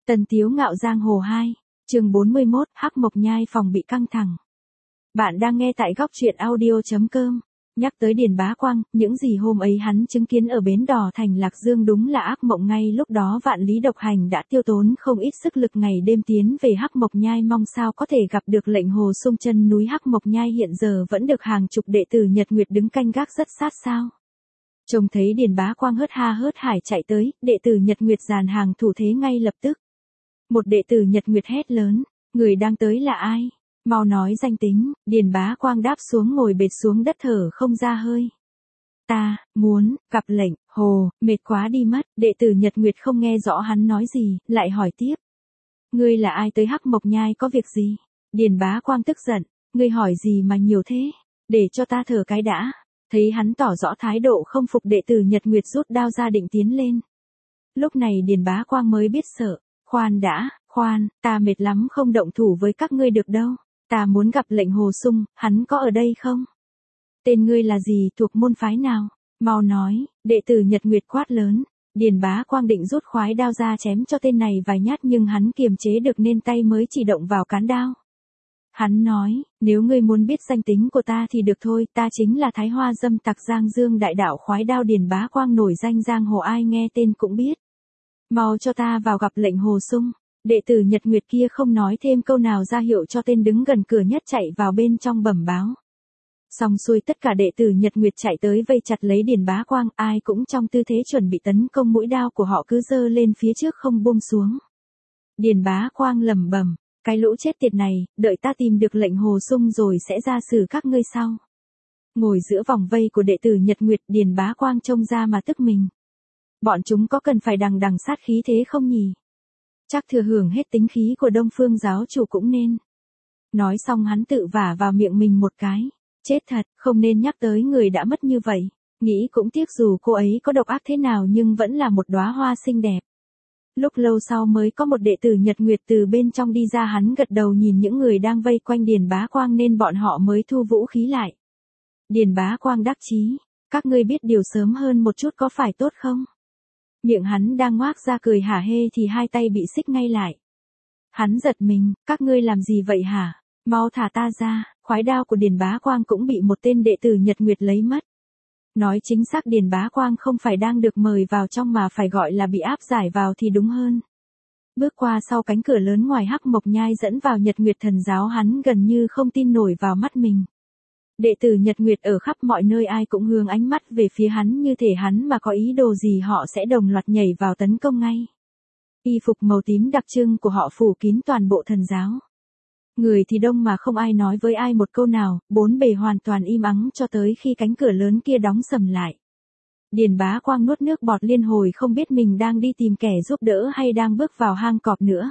Tần Tiếu Ngạo Giang Hồ 2, chương 41, Hắc Mộc Nhai phòng bị căng thẳng. Bạn đang nghe tại góc truyện audio.com. Nhắc tới Điền Bá Quang, những gì hôm ấy hắn chứng kiến ở bến đò thành Lạc Dương đúng là ác mộng. Ngay lúc đó Vạn Lý Độc Hành đã tiêu tốn không ít sức lực ngày đêm tiến về Hắc Mộc Nhai, mong sao có thể gặp được lệnh Hồ Sung. Chân núi Hắc Mộc Nhai hiện giờ vẫn được hàng chục đệ tử Nhật Nguyệt đứng canh gác rất sát sao. Trông thấy Điền Bá Quang hớt ha hớt hải chạy tới, đệ tử Nhật Nguyệt dàn hàng thủ thế ngay lập tức. Một đệ tử Nhật Nguyệt hét lớn, người đang tới là ai? Mau nói danh tính. Điền Bá Quang đáp xuống ngồi bệt xuống đất thở không ra hơi. Ta, muốn, gặp lệnh, Hồ, mệt quá đi mất. Đệ tử Nhật Nguyệt không nghe rõ hắn nói gì, lại hỏi tiếp. Ngươi là ai, tới Hắc Mộc Nhai có việc gì? Điền Bá Quang tức giận, ngươi hỏi gì mà nhiều thế? Để cho ta thở cái đã. Thấy hắn tỏ rõ thái độ không phục, đệ tử Nhật Nguyệt rút đao ra định tiến lên. Lúc này Điền Bá Quang mới biết sợ. Khoan đã, khoan, ta mệt lắm không động thủ với các ngươi được đâu. Ta muốn gặp lệnh Hồ Sung, hắn có ở đây không? Tên ngươi là gì, thuộc môn phái nào? Mau nói. Đệ tử Nhật Nguyệt quát lớn. Điền Bá Quang định rút khoái đao ra chém cho tên này vài nhát, nhưng hắn kiềm chế được nên tay mới chỉ động vào cán đao. Hắn nói, nếu ngươi muốn biết danh tính của ta thì được thôi, ta chính là Thái Hoa Dâm Tặc Giang Dương đại đạo khoái đao. Điền Bá Quang nổi danh giang hồ, ai nghe tên cũng biết. Mau cho ta vào gặp lệnh Hồ Sung. Đệ tử Nhật Nguyệt kia không nói thêm câu nào, ra hiệu cho tên đứng gần cửa nhất chạy vào bên trong bẩm báo. Xong xuôi tất cả đệ tử Nhật Nguyệt chạy tới vây chặt lấy Điền Bá Quang, ai cũng trong tư thế chuẩn bị tấn công, mũi đao của họ cứ giơ lên phía trước không buông xuống. Điền Bá Quang lẩm bẩm, cái lũ chết tiệt này, đợi ta tìm được lệnh Hồ Sung rồi sẽ ra xử các ngươi sau. Ngồi giữa vòng vây của đệ tử Nhật Nguyệt, Điền Bá Quang trông ra mà tức mình. Bọn chúng có cần phải đằng đằng sát khí thế không nhỉ? Chắc thừa hưởng hết tính khí của Đông Phương giáo chủ cũng nên. Nói xong hắn tự vả vào miệng mình một cái. Chết thật, không nên nhắc tới người đã mất như vậy. Nghĩ cũng tiếc, dù cô ấy có độc ác thế nào nhưng vẫn là một đóa hoa xinh đẹp. Lúc lâu sau mới có một đệ tử Nhật Nguyệt từ bên trong đi ra, hắn gật đầu nhìn những người đang vây quanh Điền Bá Quang nên bọn họ mới thu vũ khí lại. Điền Bá Quang đắc chí, các ngươi biết điều sớm hơn một chút có phải tốt không? Miệng hắn đang ngoác ra cười hả hê thì hai tay bị xích ngay lại. Hắn giật mình, các ngươi làm gì vậy hả? Mau thả ta ra. Khoái đao của Điền Bá Quang cũng bị một tên đệ tử Nhật Nguyệt lấy mất. Nói chính xác Điền Bá Quang không phải đang được mời vào trong mà phải gọi là bị áp giải vào thì đúng hơn. Bước qua sau cánh cửa lớn ngoài Hắc Mộc Nhai dẫn vào Nhật Nguyệt Thần Giáo, hắn gần như không tin nổi vào mắt mình. Đệ tử Nhật Nguyệt ở khắp mọi nơi ai cũng hướng ánh mắt về phía hắn, như thể hắn mà có ý đồ gì họ sẽ đồng loạt nhảy vào tấn công ngay. Y phục màu tím đặc trưng của họ phủ kín toàn bộ thần giáo. Người thì đông mà không ai nói với ai một câu nào, bốn bề hoàn toàn im ắng cho tới khi cánh cửa lớn kia đóng sầm lại. Điền Bá Quang nuốt nước bọt liên hồi, không biết mình đang đi tìm kẻ giúp đỡ hay đang bước vào hang cọp nữa.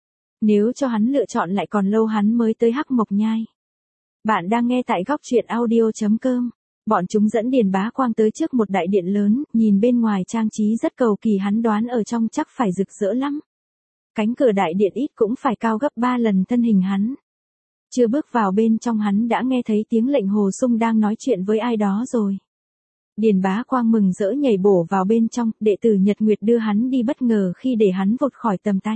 Nếu cho hắn lựa chọn lại còn lâu hắn mới tới Hắc Mộc Nhai. Bạn đang nghe tại góc truyện audio.com. Bọn chúng dẫn Điền Bá Quang tới trước một đại điện lớn, nhìn bên ngoài trang trí rất cầu kỳ, hắn đoán ở trong chắc phải rực rỡ lắm. Cánh cửa đại điện ít cũng phải cao gấp 3 lần thân hình hắn. Chưa bước vào bên trong hắn đã nghe thấy tiếng lệnh Hồ Sung đang nói chuyện với ai đó rồi. Điền Bá Quang mừng rỡ nhảy bổ vào bên trong, đệ tử Nhật Nguyệt đưa hắn đi bất ngờ khi để hắn vụt khỏi tầm tay.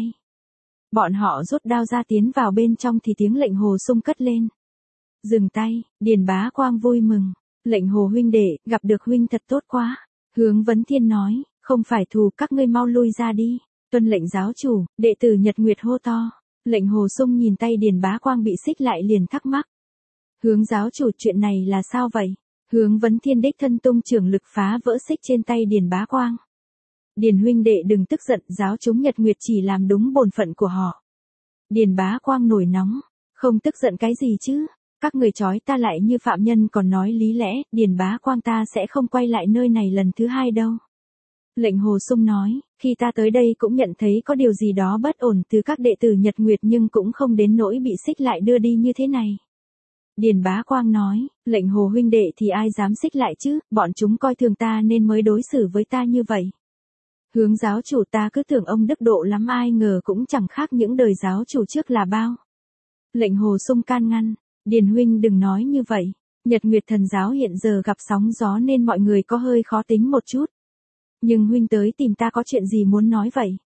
Bọn họ rút đao ra tiến vào bên trong thì tiếng lệnh Hồ Sung cất lên. Dừng tay. Điền Bá Quang vui mừng. Lệnh Hồ huynh đệ, gặp được huynh thật tốt quá. Hướng Vấn Thiên nói, không phải thù, các ngươi mau lui ra đi. Tuân lệnh giáo chủ. Đệ tử Nhật Nguyệt hô to. Lệnh Hồ Sung nhìn tay Điền Bá Quang bị xích lại liền thắc mắc. Hướng giáo chủ, chuyện này là sao vậy? Hướng Vấn Thiên đích thân tung trưởng lực phá vỡ xích trên tay Điền Bá Quang. Điền huynh đệ đừng tức giận, giáo chúng Nhật Nguyệt chỉ làm đúng bổn phận của họ. Điền Bá Quang nổi nóng. Không tức giận cái gì chứ? Các người trói ta lại như phạm nhân còn nói lý lẽ, Điền Bá Quang ta sẽ không quay lại nơi này lần thứ hai đâu. Lệnh Hồ Sung nói, khi ta tới đây cũng nhận thấy có điều gì đó bất ổn từ các đệ tử Nhật Nguyệt nhưng cũng không đến nỗi bị xích lại đưa đi như thế này. Điền Bá Quang nói, lệnh Hồ huynh đệ thì ai dám xích lại chứ, bọn chúng coi thường ta nên mới đối xử với ta như vậy. Hướng giáo chủ, ta cứ tưởng ông đức độ lắm, ai ngờ cũng chẳng khác những đời giáo chủ trước là bao. Lệnh Hồ Sung can ngăn, Điền huynh đừng nói như vậy, Nhật Nguyệt Thần Giáo hiện giờ gặp sóng gió nên mọi người có hơi khó tính một chút. Nhưng huynh tới tìm ta có chuyện gì muốn nói vậy?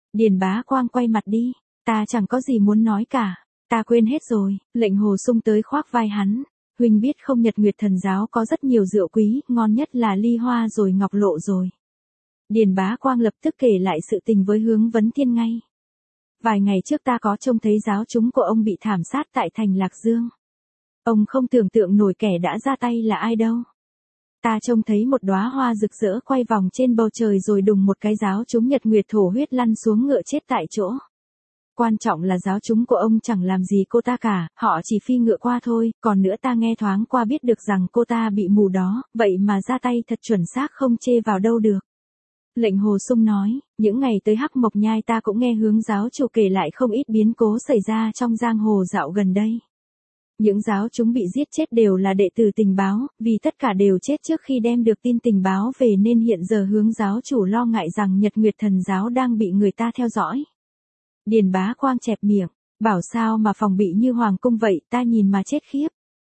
Điền Bá Quang quay mặt đi, ta chẳng có gì muốn nói cả, ta quên hết rồi. Lệnh Hồ Sung tới khoác vai hắn, huynh biết không, Nhật Nguyệt Thần giáo có rất nhiều rượu quý, ngon nhất là ly hoa rồi ngọc lộ rồi. Điền Bá Quang lập tức kể lại sự tình với Hướng Vấn Thiên ngay. Vài ngày trước ta có trông thấy giáo chúng của ông bị thảm sát tại thành Lạc Dương. Ông không tưởng tượng nổi kẻ đã ra tay là ai đâu. Ta trông thấy một đóa hoa rực rỡ quay vòng trên bầu trời rồi đùng một cái giáo chúng Nhật Nguyệt thổ huyết lăn xuống ngựa chết tại chỗ. Quan trọng là giáo chúng của ông chẳng làm gì cô ta cả, họ chỉ phi ngựa qua thôi, còn nữa ta nghe thoáng qua biết được rằng cô ta bị mù đó, vậy mà ra tay thật chuẩn xác không chê vào đâu được. Lệnh Hồ Sung nói, những ngày tới Hắc Mộc Nhai ta cũng nghe Hướng giáo chủ kể lại không ít biến cố xảy ra trong giang hồ dạo gần đây. Những giáo chúng bị giết chết đều là đệ tử tình báo, vì tất cả đều chết trước khi đem được tin tình báo về nên hiện giờ Hướng giáo chủ lo ngại rằng Nhật Nguyệt Thần giáo đang bị người ta theo dõi. Điền Bá Quang chẹp miệng, bảo sao mà phòng bị như Hoàng cung vậy, ta nhìn mà chết khiếp.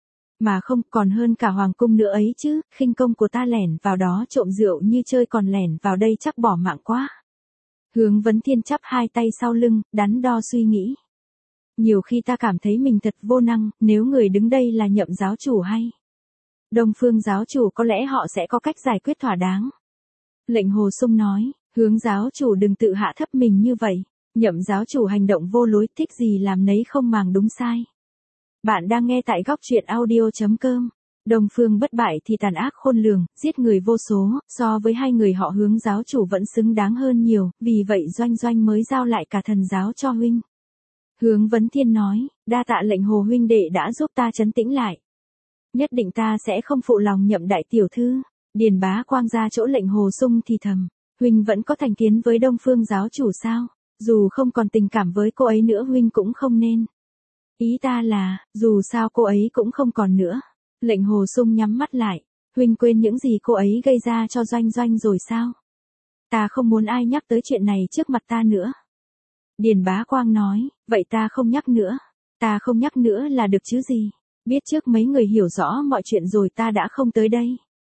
Mà không, còn hơn cả Hoàng cung nữa ấy chứ, khinh công của ta lẻn vào đó trộm rượu như chơi còn lẻn vào đây chắc bỏ mạng quá. Hướng Vấn Thiên chắp hai tay sau lưng, đắn đo suy nghĩ. Nhiều khi ta cảm thấy mình thật vô năng, nếu người đứng đây là Nhậm giáo chủ hay Đông Phương giáo chủ có lẽ họ sẽ có cách giải quyết thỏa đáng. Lệnh Hồ Sung nói, Hướng giáo chủ đừng tự hạ thấp mình như vậy. Nhậm giáo chủ hành động vô lối, thích gì làm nấy không màng đúng sai. Bạn đang nghe tại góc truyện audio.com. Đông Phương bất bại thì tàn ác khôn lường, giết người vô số, so với hai người họ Hướng giáo chủ vẫn xứng đáng hơn nhiều, vì vậy Doanh Doanh mới giao lại cả thần giáo cho huynh. Hướng Vấn Thiên nói, đa tạ lệnh Hồ huynh đệ đã giúp ta trấn tĩnh lại. Nhất định ta sẽ không phụ lòng Nhậm đại tiểu thư. Điền Bá Quang ra chỗ lệnh Hồ Sung thì thầm, huynh vẫn có thành kiến với Đông Phương giáo chủ sao? Dù không còn tình cảm với cô ấy nữa huynh cũng không nên. Ý ta là, dù sao cô ấy cũng không còn nữa. Lệnh Hồ Sung nhắm mắt lại, huynh quên những gì cô ấy gây ra cho Doanh Doanh rồi sao? Ta không muốn ai nhắc tới chuyện này trước mặt ta nữa. Điền Bá Quang nói, vậy ta không nhắc nữa. Ta không nhắc nữa là được chứ gì. Biết trước mấy người hiểu rõ mọi chuyện rồi ta đã không tới đây.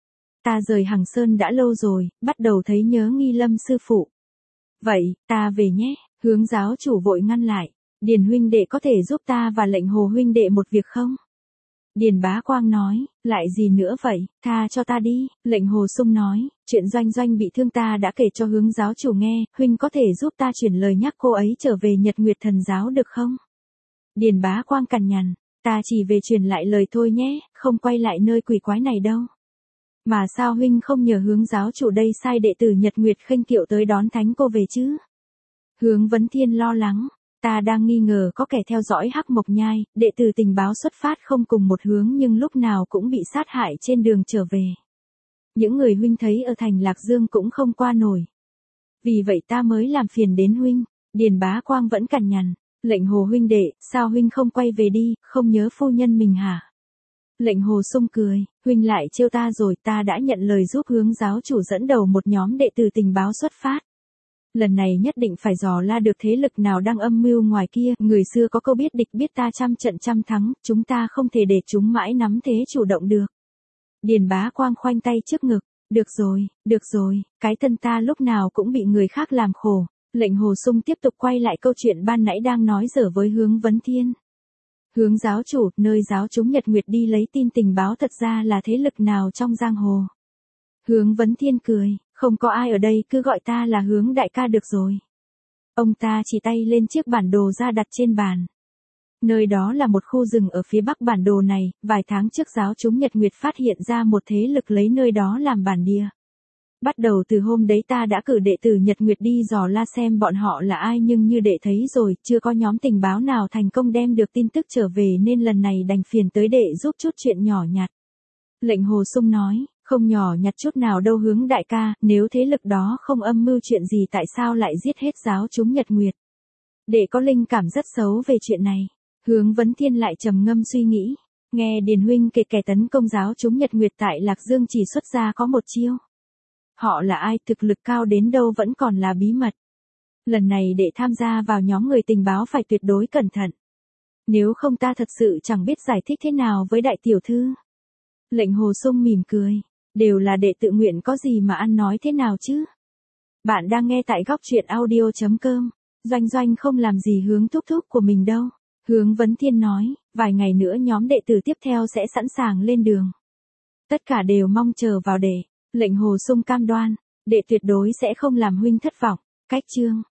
Ta rời Hằng Sơn đã lâu rồi, bắt đầu thấy nhớ Nghi Lâm sư phụ. Vậy, ta về nhé. Hướng giáo chủ vội ngăn lại. Điền huynh đệ có thể giúp ta và lệnh Hồ huynh đệ một việc không? Điền Bá Quang nói, lại gì nữa vậy, tha cho ta đi. Lệnh Hồ Sung nói, chuyện Doanh Doanh bị thương ta đã kể cho Hướng giáo chủ nghe, huynh có thể giúp ta chuyển lời nhắc cô ấy trở về Nhật Nguyệt Thần giáo được không? Điền Bá Quang cằn nhằn, ta chỉ về truyền lại lời thôi nhé, không quay lại nơi quỷ quái này đâu. Mà sao huynh không nhờ Hướng giáo chủ đây sai đệ tử Nhật Nguyệt Khênh Kiệu tới đón thánh cô về chứ? Hướng Vấn Thiên lo lắng, ta đang nghi ngờ có kẻ theo dõi Hắc Mộc Nhai, đệ tử tình báo xuất phát không cùng một hướng nhưng lúc nào cũng bị sát hại trên đường trở về. Những người huynh thấy ở thành Lạc Dương cũng không qua nổi. Vì vậy ta mới làm phiền đến huynh. Điền Bá Quang vẫn cằn nhằn, lệnh Hồ huynh đệ, sao huynh không quay về đi, không nhớ phu nhân mình hả? Lệnh Hồ Sung cười, huynh lại trêu ta rồi, ta đã nhận lời giúp Hướng giáo chủ dẫn đầu một nhóm đệ tử tình báo xuất phát. Lần này nhất định phải dò la được thế lực nào đang âm mưu ngoài kia, người xưa có câu biết địch biết ta trăm trận trăm thắng, chúng ta không thể để chúng mãi nắm thế chủ động được. Điền Bá Quang khoanh tay trước ngực, được rồi, cái thân ta lúc nào cũng bị người khác làm khổ. Lệnh Hồ Sung tiếp tục quay lại câu chuyện ban nãy đang nói dở với Hướng Vấn Thiên. Hướng giáo chủ, nơi giáo chúng Nhật Nguyệt đi lấy tin tình báo thật ra là thế lực nào trong giang hồ? Hướng Vấn Thiên cười, không có ai ở đây, cứ gọi ta là Hướng đại ca được rồi. Ông ta chỉ tay lên chiếc bản đồ ra đặt trên bàn. Nơi đó là một khu rừng ở phía bắc bản đồ này, vài tháng trước giáo chúng Nhật Nguyệt phát hiện ra một thế lực lấy nơi đó làm bản địa. Bắt đầu từ hôm đấy ta đã cử đệ tử Nhật Nguyệt đi dò la xem bọn họ là ai nhưng như đệ thấy rồi, chưa có nhóm tình báo nào thành công đem được tin tức trở về nên lần này đành phiền tới đệ giúp chút chuyện nhỏ nhặt. Lệnh Hồ Sung nói, không nhỏ nhặt chút nào đâu Hướng đại ca, nếu thế lực đó không âm mưu chuyện gì tại sao lại giết hết giáo chúng Nhật Nguyệt. Đệ có linh cảm rất xấu về chuyện này. Hướng Vấn Thiên lại trầm ngâm suy nghĩ, nghe Điền huynh kể kẻ tấn công giáo chúng Nhật Nguyệt tại Lạc Dương chỉ xuất ra có một chiêu. Họ là ai, thực lực cao đến đâu vẫn còn là bí mật. Lần này để tham gia vào nhóm người tình báo phải tuyệt đối cẩn thận. Nếu không ta thật sự chẳng biết giải thích thế nào với đại tiểu thư. Lệnh Hồ Sung mỉm cười, đều là đệ tự nguyện có gì mà ăn nói thế nào chứ. Bạn đang nghe tại góc truyện audio.com. Doanh Doanh không làm gì hướng thúc thúc của mình đâu. Hướng Vấn Thiên nói, vài ngày nữa nhóm đệ tử tiếp theo sẽ sẵn sàng lên đường. Tất cả đều mong chờ vào đệ. Lệnh Hồ Sung cam đoan, đệ tuyệt đối sẽ không làm huynh thất vọng. Cách chương